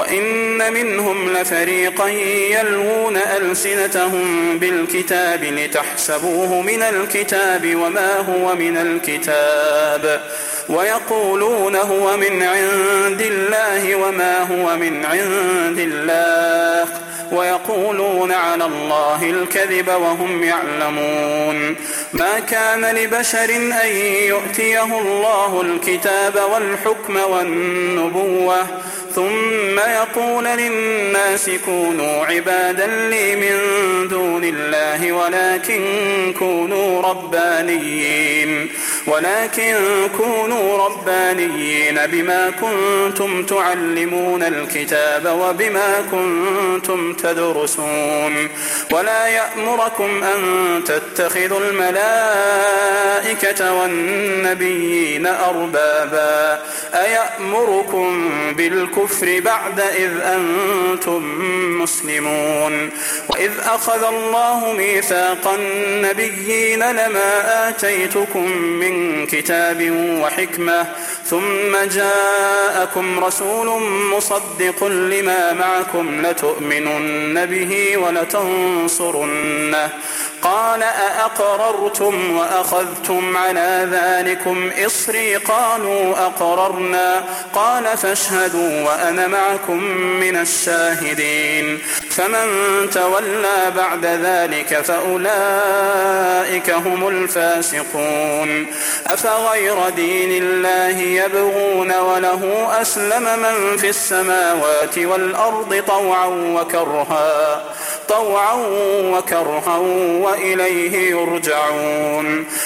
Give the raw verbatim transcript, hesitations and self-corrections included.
وإن منهم لفريقا يلوون ألسنتهم بالكتاب لتحسبوه من الكتاب وما هو من الكتاب ويقولون هو من عند الله وما هو من عند الله ويقولون على الله الكذب وهم يعلمون. ما كان لبشر أن يؤتيه الله الكتاب والحكم والنبوة ثم يقول للناس كونوا عبادا لي من دون الله ولكن كونوا ربانيين ولكن كونوا ربانيين بما كنتم تعلمون الكتاب وبما كنتم تدرسون. ولا يأمركم أن تتخذوا الملائكة والنبيين أربابا أيأمركم بالكفر بعد إذ أنتم مسلمون. وإذ أخذ الله ميثاق النبيين لما آتيتكم من كتاب وحكمة ثم جاءكم رسول مصدق لما معكم لتؤمنن به ولتنصرنه قال أأقررتم وأخذتم على ذلكم إصري قالوا أقررنا قال فاشهدوا وأنا معكم من الشاهدين. فمن تولى بعد ذلك فأولئك هم الفاسقون. أفغير دين الله يبغون وله أسلم من في السماوات والأرض طوعا وكرها طوعا وكرها وإليه يرجعون.